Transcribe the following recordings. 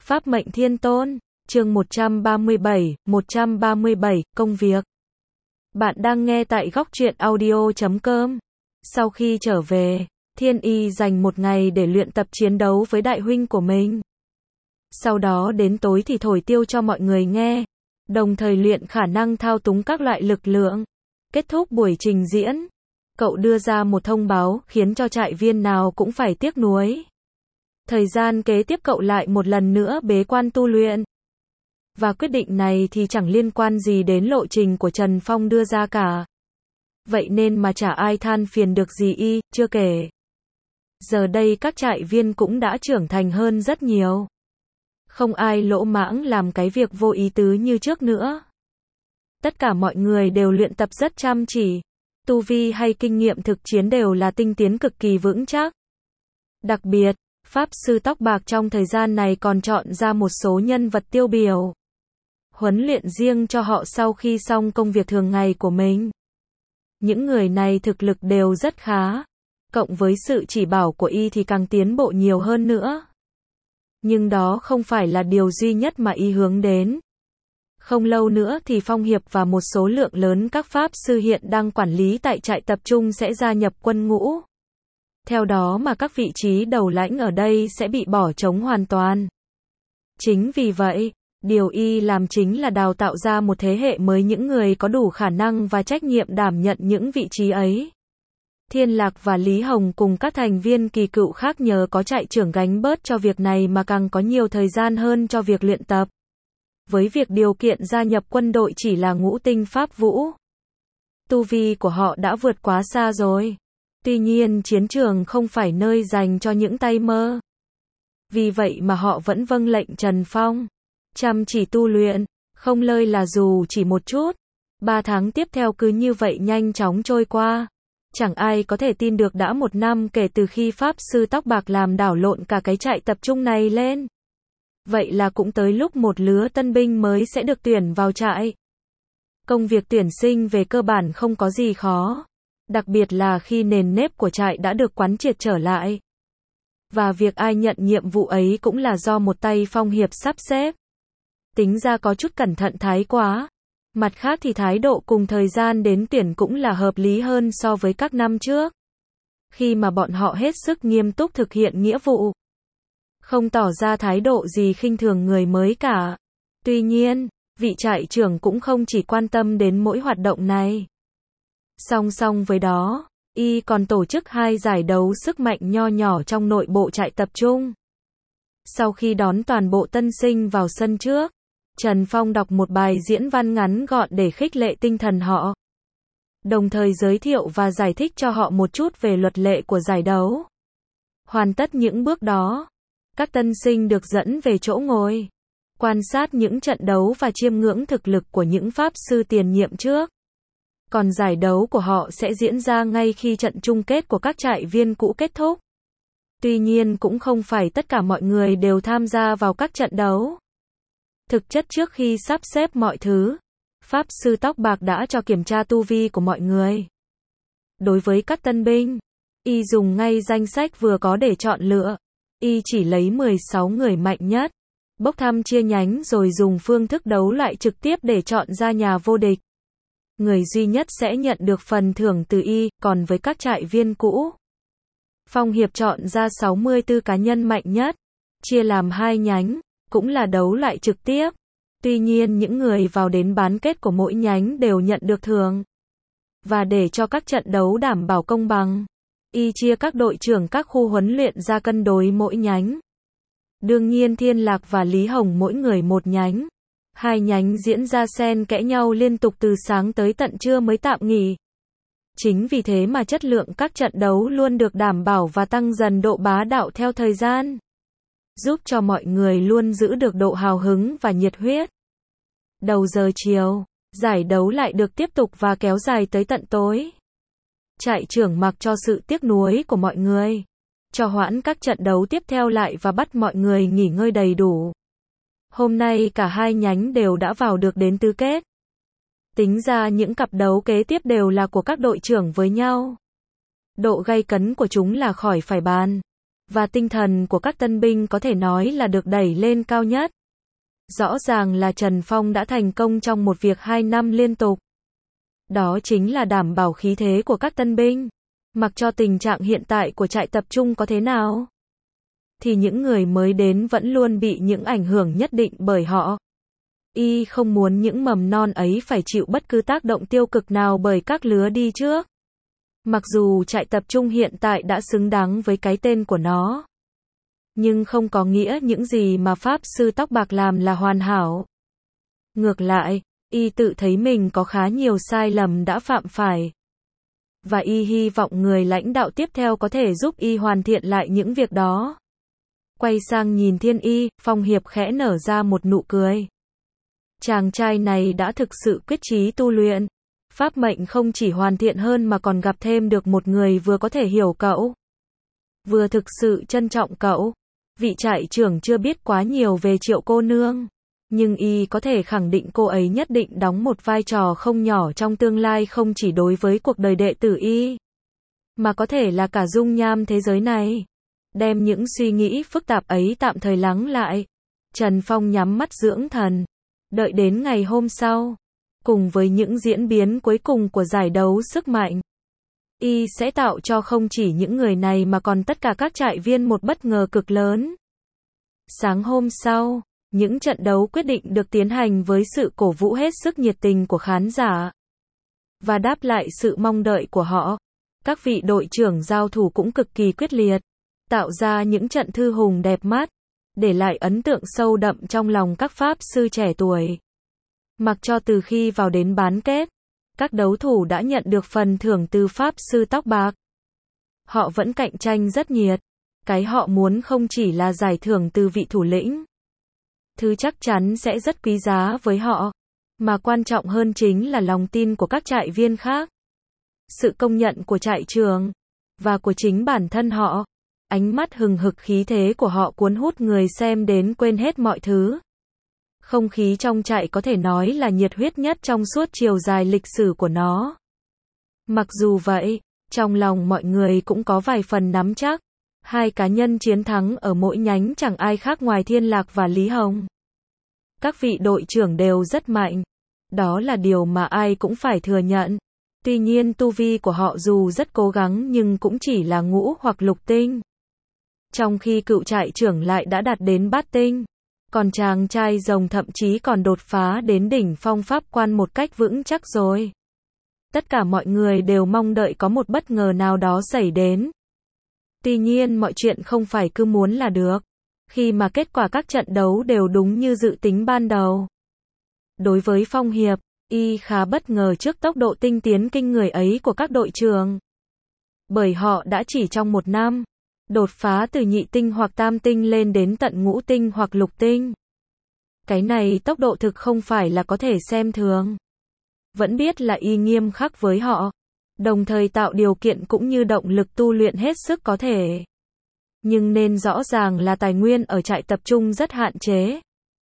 Pháp mệnh thiên tôn, chương 137, công việc. Bạn đang nghe tại góc truyện audio.com. Sau khi trở về, Thiên Y dành một ngày để luyện tập chiến đấu với đại huynh của mình. Sau đó đến tối thì thổi tiêu cho mọi người nghe, đồng thời luyện khả năng thao túng các loại lực lượng. Kết thúc buổi trình diễn, cậu đưa ra một thông báo khiến cho trại viên nào cũng phải tiếc nuối. Thời gian kế tiếp cậu lại một lần nữa bế quan tu luyện. Và quyết định này thì chẳng liên quan gì đến lộ trình của Trần Phong đưa ra cả. Vậy nên mà chả ai than phiền được gì chưa kể. Giờ đây các trại viên cũng đã trưởng thành hơn rất nhiều. Không ai lỗ mãng làm cái việc vô ý tứ như trước nữa. Tất cả mọi người đều luyện tập rất chăm chỉ. Tu vi hay kinh nghiệm thực chiến đều là tinh tiến cực kỳ vững chắc. Đặc biệt, Pháp Sư Tóc Bạc trong thời gian này còn chọn ra một số nhân vật tiêu biểu. Huấn luyện riêng cho họ sau khi xong công việc thường ngày của mình. Những người này thực lực đều rất khá. Cộng với sự chỉ bảo của thì càng tiến bộ nhiều hơn nữa. Nhưng đó không phải là điều duy nhất mà hướng đến. Không lâu nữa thì Phong Hiệp và một số lượng lớn các Pháp Sư hiện đang quản lý tại trại tập trung sẽ gia nhập quân ngũ. Theo đó mà các vị trí đầu lãnh ở đây sẽ bị bỏ trống hoàn toàn. Chính vì vậy, điều làm chính là đào tạo ra một thế hệ mới những người có đủ khả năng và trách nhiệm đảm nhận những vị trí ấy. Thiên Lạc và Lý Hồng cùng các thành viên kỳ cựu khác nhờ có trại trưởng gánh bớt cho việc này mà càng có nhiều thời gian hơn cho việc luyện tập. Với việc điều kiện gia nhập quân đội chỉ là ngũ tinh Pháp Vũ. Tu vi của họ đã vượt quá xa rồi. Tuy nhiên chiến trường không phải nơi dành cho những tay mơ. Vì vậy mà họ vẫn vâng lệnh Trần Phong. Chăm chỉ tu luyện, không lơi là dù chỉ một chút. 3 tháng tiếp theo cứ như vậy nhanh chóng trôi qua. Chẳng ai có thể tin được đã 1 năm kể từ khi Pháp Sư Tóc Bạc làm đảo lộn cả cái trại tập trung này lên. Vậy là cũng tới lúc một lứa tân binh mới sẽ được tuyển vào trại. Công việc tuyển sinh về cơ bản không có gì khó. Đặc biệt là khi nền nếp của trại đã được quán triệt trở lại. Và việc ai nhận nhiệm vụ ấy cũng là do một tay Phong Hiệp sắp xếp. Tính ra có chút cẩn thận thái quá. Mặt khác thì thái độ cùng thời gian đến tuyển cũng là hợp lý hơn so với các năm trước. Khi mà bọn họ hết sức nghiêm túc thực hiện nghĩa vụ. Không tỏ ra thái độ gì khinh thường người mới cả. Tuy nhiên, vị trại trưởng cũng không chỉ quan tâm đến mỗi hoạt động này. Song song với đó, còn tổ chức 2 giải đấu sức mạnh nho nhỏ trong nội bộ trại tập trung. Sau khi đón toàn bộ tân sinh vào sân trước, Trần Phong đọc một bài diễn văn ngắn gọn để khích lệ tinh thần họ. Đồng thời giới thiệu và giải thích cho họ một chút về luật lệ của giải đấu. Hoàn tất những bước đó, các tân sinh được dẫn về chỗ ngồi, quan sát những trận đấu và chiêm ngưỡng thực lực của những Pháp Sư tiền nhiệm trước. Còn giải đấu của họ sẽ diễn ra ngay khi trận chung kết của các trại viên cũ kết thúc. Tuy nhiên cũng không phải tất cả mọi người đều tham gia vào các trận đấu. Thực chất trước khi sắp xếp mọi thứ, Pháp Sư Tóc Bạc đã cho kiểm tra tu vi của mọi người. Đối với các tân binh, dùng ngay danh sách vừa có để chọn lựa. Chỉ lấy 16 người mạnh nhất, bốc thăm chia nhánh rồi dùng phương thức đấu loại trực tiếp để chọn ra nhà vô địch. Người duy nhất sẽ nhận được phần thưởng từ còn với các trại viên cũ. Phong Hiệp chọn ra 64 cá nhân mạnh nhất, chia làm 2 nhánh, cũng là đấu loại trực tiếp. Tuy nhiên những người vào đến bán kết của mỗi nhánh đều nhận được thưởng. Và để cho các trận đấu đảm bảo công bằng, chia các đội trưởng các khu huấn luyện ra cân đối mỗi nhánh. Đương nhiên Thiên Lạc và Lý Hồng mỗi người một nhánh. 2 nhánh diễn ra xen kẽ nhau liên tục từ sáng tới tận trưa mới tạm nghỉ. Chính vì thế mà chất lượng các trận đấu luôn được đảm bảo và tăng dần độ bá đạo theo thời gian. Giúp cho mọi người luôn giữ được độ hào hứng và nhiệt huyết. Đầu giờ chiều, giải đấu lại được tiếp tục và kéo dài tới tận tối. Trại trưởng mặc cho sự tiếc nuối của mọi người, cho hoãn các trận đấu tiếp theo lại và bắt mọi người nghỉ ngơi đầy đủ. Hôm nay cả 2 nhánh đều đã vào được đến tứ kết. Tính ra những cặp đấu kế tiếp đều là của các đội trưởng với nhau. Độ gay cấn của chúng là khỏi phải bàn. Và tinh thần của các tân binh có thể nói là được đẩy lên cao nhất. Rõ ràng là Trần Phong đã thành công trong một việc 2 năm liên tục. Đó chính là đảm bảo khí thế của các tân binh. Mặc cho tình trạng hiện tại của trại tập trung có thế nào, thì những người mới đến vẫn luôn bị những ảnh hưởng nhất định bởi họ. Y không muốn những mầm non ấy phải chịu bất cứ tác động tiêu cực nào bởi các lứa đi trước. Mặc dù trại tập trung hiện tại đã xứng đáng với cái tên của nó, nhưng không có nghĩa những gì mà Pháp Sư Tóc Bạc làm là hoàn hảo. Ngược lại, Y tự thấy mình có khá nhiều sai lầm đã phạm phải. Và Y hy vọng người lãnh đạo tiếp theo có thể giúp Y hoàn thiện lại những việc đó. Quay sang nhìn Thiên Y, Phong Hiệp khẽ nở ra một nụ cười. Chàng trai này đã thực sự quyết chí tu luyện. Pháp mệnh không chỉ hoàn thiện hơn mà còn gặp thêm được một người vừa có thể hiểu cậu, vừa thực sự trân trọng cậu. Vị trại trưởng chưa biết quá nhiều về Triệu cô nương, nhưng Y có thể khẳng định cô ấy nhất định đóng một vai trò không nhỏ trong tương lai, không chỉ đối với cuộc đời đệ tử Y, mà có thể là cả dung nham thế giới này. Đem những suy nghĩ phức tạp ấy tạm thời lắng lại, Trần Phong nhắm mắt dưỡng thần, đợi đến ngày hôm sau, cùng với những diễn biến cuối cùng của giải đấu sức mạnh, Y sẽ tạo cho không chỉ những người này mà còn tất cả các trại viên một bất ngờ cực lớn. Sáng hôm sau, những trận đấu quyết định được tiến hành với sự cổ vũ hết sức nhiệt tình của khán giả. Và đáp lại sự mong đợi của họ, các vị đội trưởng giao thủ cũng cực kỳ quyết liệt, tạo ra những trận thư hùng đẹp mắt, để lại ấn tượng sâu đậm trong lòng các Pháp sư trẻ tuổi. Mặc cho từ khi vào đến bán kết, các đấu thủ đã nhận được phần thưởng từ Pháp Sư Tóc Bạc, họ vẫn cạnh tranh rất nhiệt. Cái họ muốn không chỉ là giải thưởng từ vị thủ lĩnh, thứ chắc chắn sẽ rất quý giá với họ, mà quan trọng hơn chính là lòng tin của các trại viên khác, sự công nhận của trại trưởng, và của chính bản thân họ. Ánh mắt hừng hực khí thế của họ cuốn hút người xem đến quên hết mọi thứ. Không khí trong trại có thể nói là nhiệt huyết nhất trong suốt chiều dài lịch sử của nó. Mặc dù vậy, trong lòng mọi người cũng có vài phần nắm chắc. Hai cá nhân chiến thắng ở mỗi nhánh chẳng ai khác ngoài Thiên Lạc và Lý Hồng. Các vị đội trưởng đều rất mạnh. Đó là điều mà ai cũng phải thừa nhận. Tuy nhiên tu vi của họ dù rất cố gắng nhưng cũng chỉ là ngũ hoặc lục tinh. Trong khi cựu trại trưởng lại đã đạt đến bát tinh. Còn chàng trai rồng thậm chí còn đột phá đến đỉnh phong pháp quan một cách vững chắc rồi. Tất cả mọi người đều mong đợi có một bất ngờ nào đó xảy đến. Tuy nhiên mọi chuyện không phải cứ muốn là được. Khi mà kết quả các trận đấu đều đúng như dự tính ban đầu. Đối với Phong Hiệp, Y khá bất ngờ trước tốc độ tinh tiến kinh người ấy của các đội trưởng. Bởi họ đã chỉ trong một năm, đột phá từ nhị tinh hoặc tam tinh lên đến tận ngũ tinh hoặc lục tinh. Cái này tốc độ thực không phải là có thể xem thường. Vẫn biết là Y nghiêm khắc với họ, đồng thời tạo điều kiện cũng như động lực tu luyện hết sức có thể. Nhưng nên rõ ràng là tài nguyên ở trại tập trung rất hạn chế.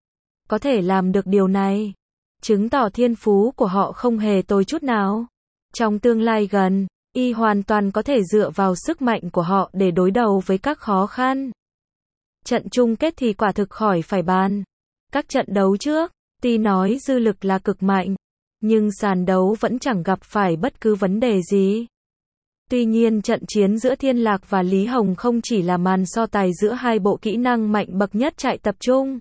Có thể làm được điều này, chứng tỏ thiên phú của họ không hề tồi chút nào. Trong tương lai gần, Y hoàn toàn có thể dựa vào sức mạnh của họ để đối đầu với các khó khăn. Trận chung kết thì quả thực khỏi phải bàn. Các trận đấu trước, tuy nói dư lực là cực mạnh, nhưng sàn đấu vẫn chẳng gặp phải bất cứ vấn đề gì. Tuy nhiên trận chiến giữa Thiên Lạc và Lý Hồng không chỉ là màn so tài giữa hai bộ kỹ năng mạnh bậc nhất trại tập trung,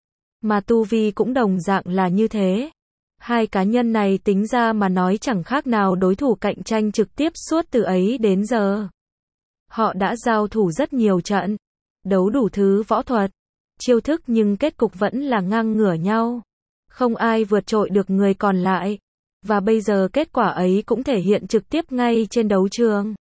mà tu vi cũng đồng dạng là như thế. Hai cá nhân này tính ra mà nói chẳng khác nào đối thủ cạnh tranh trực tiếp suốt từ ấy đến giờ. Họ đã giao thủ rất nhiều trận, đấu đủ thứ võ thuật, chiêu thức nhưng kết cục vẫn là ngang ngửa nhau. Không ai vượt trội được người còn lại. Và bây giờ kết quả ấy cũng thể hiện trực tiếp ngay trên đấu trường.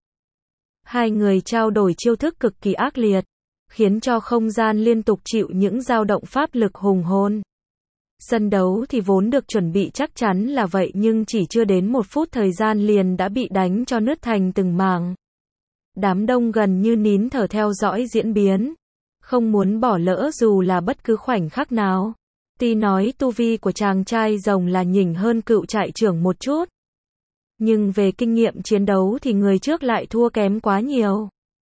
Hai người trao đổi chiêu thức cực kỳ ác liệt, khiến cho không gian liên tục chịu những dao động pháp lực hùng hồn. Sân đấu thì vốn được chuẩn bị chắc chắn là vậy nhưng chỉ chưa đến 1 phút thời gian liền đã bị đánh cho nứt thành từng mảng. Đám đông gần như nín thở theo dõi diễn biến, không muốn bỏ lỡ dù là bất cứ khoảnh khắc nào. Tuy nói tu vi của chàng trai rồng là nhỉnh hơn cựu trại trưởng một chút, nhưng về kinh nghiệm chiến đấu thì người trước lại thua kém quá nhiều.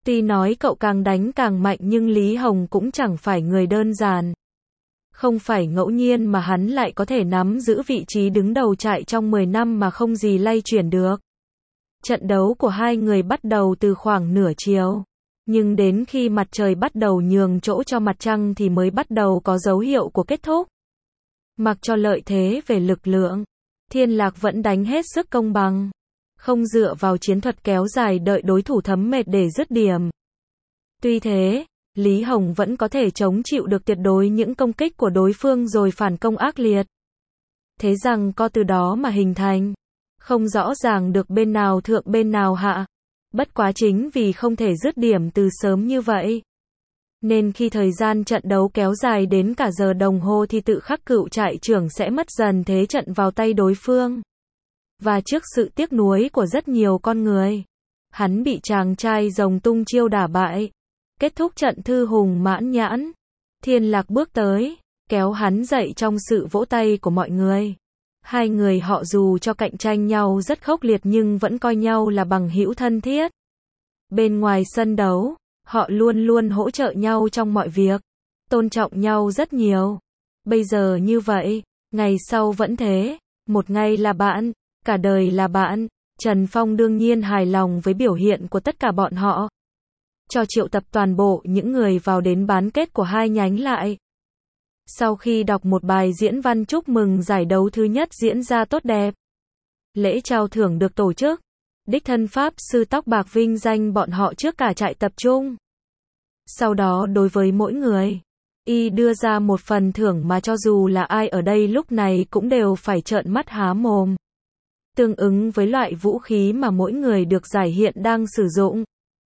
Tuy nói cậu càng đánh càng mạnh nhưng Lý Hồng cũng chẳng phải người đơn giản. Không phải ngẫu nhiên mà hắn lại có thể nắm giữ vị trí đứng đầu trại trong 10 năm mà không gì lay chuyển được. Trận đấu của hai người bắt đầu từ khoảng nửa chiều. Nhưng đến khi mặt trời bắt đầu nhường chỗ cho mặt trăng thì mới bắt đầu có dấu hiệu của kết thúc. Mặc cho lợi thế về lực lượng, Thiên Lạc vẫn đánh hết sức công bằng. Không dựa vào chiến thuật kéo dài đợi đối thủ thấm mệt để dứt điểm. Tuy thế, Lý Hồng vẫn có thể chống chịu được tuyệt đối những công kích của đối phương rồi phản công ác liệt. Thế rằng co từ đó mà hình thành. Không rõ ràng được bên nào thượng bên nào hạ. Bất quá chính vì không thể dứt điểm từ sớm như vậy. Nên khi thời gian trận đấu kéo dài đến cả giờ đồng hồ thì tự khắc cựu trại trưởng sẽ mất dần thế trận vào tay đối phương. Và trước sự tiếc nuối của rất nhiều con người, hắn bị chàng trai rồng tung chiêu đả bại. Kết thúc trận thư hùng mãn nhãn. Thiên Lạc bước tới, kéo hắn dậy trong sự vỗ tay của mọi người. Hai người họ dù cho cạnh tranh nhau rất khốc liệt nhưng vẫn coi nhau là bằng hữu thân thiết. Bên ngoài sân đấu, họ luôn luôn hỗ trợ nhau trong mọi việc, tôn trọng nhau rất nhiều. Bây giờ như vậy, ngày sau vẫn thế, một ngày là bạn, cả đời là bạn. Trần Phong đương nhiên hài lòng với biểu hiện của tất cả bọn họ. Cho triệu tập toàn bộ những người vào đến bán kết của hai nhánh lại. Sau khi đọc một bài diễn văn chúc mừng giải đấu thứ nhất diễn ra tốt đẹp, lễ trao thưởng được tổ chức. Đích thân Pháp sư tóc bạc vinh danh bọn họ trước cả trại tập trung. Sau đó đối với mỗi người, y đưa ra một phần thưởng mà cho dù là ai ở đây lúc này cũng đều phải trợn mắt há mồm. Tương ứng với loại vũ khí mà mỗi người được giải hiện đang sử dụng.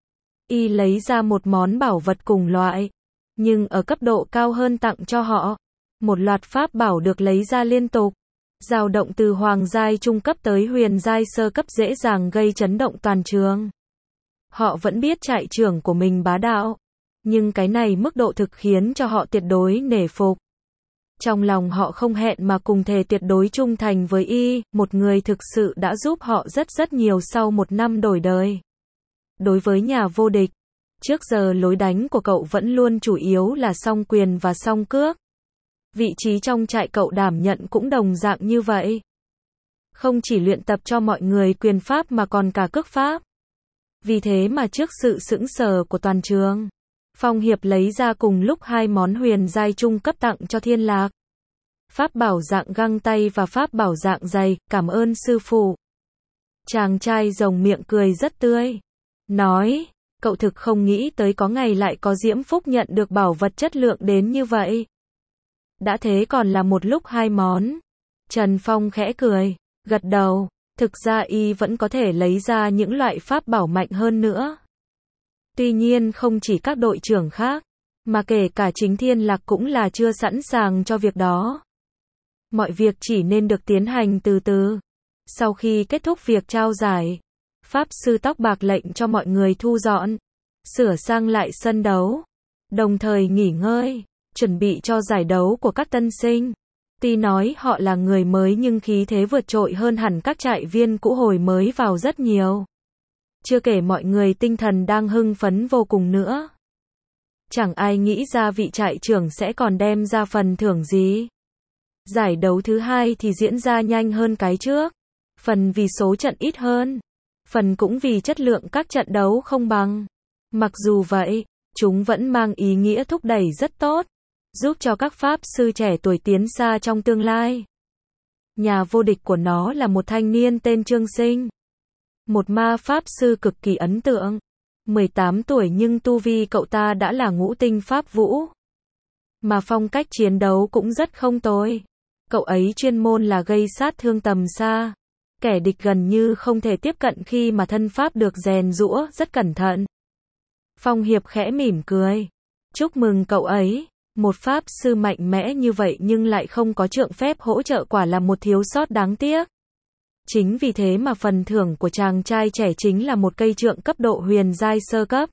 Y lấy ra một món bảo vật cùng loại, nhưng ở cấp độ cao hơn tặng cho họ. Một loạt pháp bảo được lấy ra liên tục, dao động từ hoàng giai trung cấp tới huyền giai sơ cấp dễ dàng gây chấn động toàn trường. Họ vẫn biết trại trưởng của mình bá đạo, nhưng cái này mức độ thực khiến cho họ tuyệt đối nể phục. Trong lòng họ không hẹn mà cùng thề tuyệt đối trung thành với y, một người thực sự đã giúp họ rất nhiều sau một năm đổi đời. Đối với nhà vô địch, trước giờ lối đánh của cậu vẫn luôn chủ yếu là song quyền và song cước. Vị trí trong trại cậu đảm nhận cũng đồng dạng như vậy. Không chỉ luyện tập cho mọi người quyền pháp mà còn cả cước pháp. Vì thế mà trước sự sững sờ của toàn trường, Phong Hiệp lấy ra cùng lúc hai món huyền giai trung cấp tặng cho Thiên Lạc. Pháp bảo dạng găng tay và pháp bảo dạng giày, cảm ơn sư phụ. Chàng trai rồng miệng cười rất tươi. Nói, cậu thực không nghĩ tới có ngày lại có diễm phúc nhận được bảo vật chất lượng đến như vậy. Đã thế còn là một lúc hai món. Trần Phong khẽ cười, gật đầu, thực ra y vẫn có thể lấy ra những loại pháp bảo mạnh hơn nữa. Tuy nhiên không chỉ các đội trưởng khác, mà kể cả chính Thiên Lạc cũng là chưa sẵn sàng cho việc đó. Mọi việc chỉ nên được tiến hành từ từ. Sau khi kết thúc việc trao giải, Pháp sư tóc bạc lệnh cho mọi người thu dọn, sửa sang lại sân đấu, đồng thời nghỉ ngơi, chuẩn bị cho giải đấu của các tân sinh. Tuy nói họ là người mới nhưng khí thế vượt trội hơn hẳn các trại viên cũ hồi mới vào rất nhiều. Chưa kể mọi người tinh thần đang hưng phấn vô cùng nữa. Chẳng ai nghĩ ra vị trại trưởng sẽ còn đem ra phần thưởng gì. Giải đấu thứ hai thì diễn ra nhanh hơn cái trước. Phần vì số trận ít hơn, phần cũng vì chất lượng các trận đấu không bằng. Mặc dù vậy, chúng vẫn mang ý nghĩa thúc đẩy rất tốt, giúp cho các pháp sư trẻ tuổi tiến xa trong tương lai. Nhà vô địch của nó là một thanh niên tên Trương Sinh. Một ma pháp sư cực kỳ ấn tượng. 18 tuổi nhưng tu vi cậu ta đã là ngũ tinh pháp vũ. Mà phong cách chiến đấu cũng rất không tồi. Cậu ấy chuyên môn là gây sát thương tầm xa. Kẻ địch gần như không thể tiếp cận khi mà thân pháp được rèn giũa rất cẩn thận. Phong Hiệp khẽ mỉm cười. Chúc mừng cậu ấy. Một pháp sư mạnh mẽ như vậy nhưng lại không có trượng phép hỗ trợ quả là một thiếu sót đáng tiếc. Chính vì thế mà phần thưởng của chàng trai trẻ chính là một cây trượng cấp độ huyền giai sơ cấp.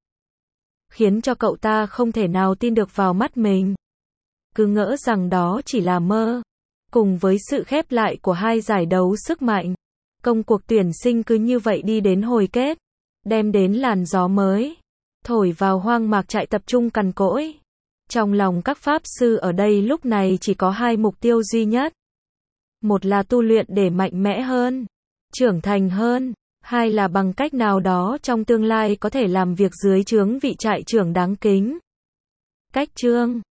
Khiến cho cậu ta không thể nào tin được vào mắt mình. Cứ ngỡ rằng đó chỉ là mơ. Cùng với sự khép lại của hai giải đấu sức mạnh, công cuộc tuyển sinh cứ như vậy đi đến hồi kết, đem đến làn gió mới. thổi vào hoang mạc trại tập trung cằn cỗi. Trong lòng các pháp sư ở đây lúc này chỉ có hai mục tiêu duy nhất. Một là tu luyện để mạnh mẽ hơn, trưởng thành hơn, hai là bằng cách nào đó trong tương lai có thể làm việc dưới trướng vị trại trưởng đáng kính. Cách chương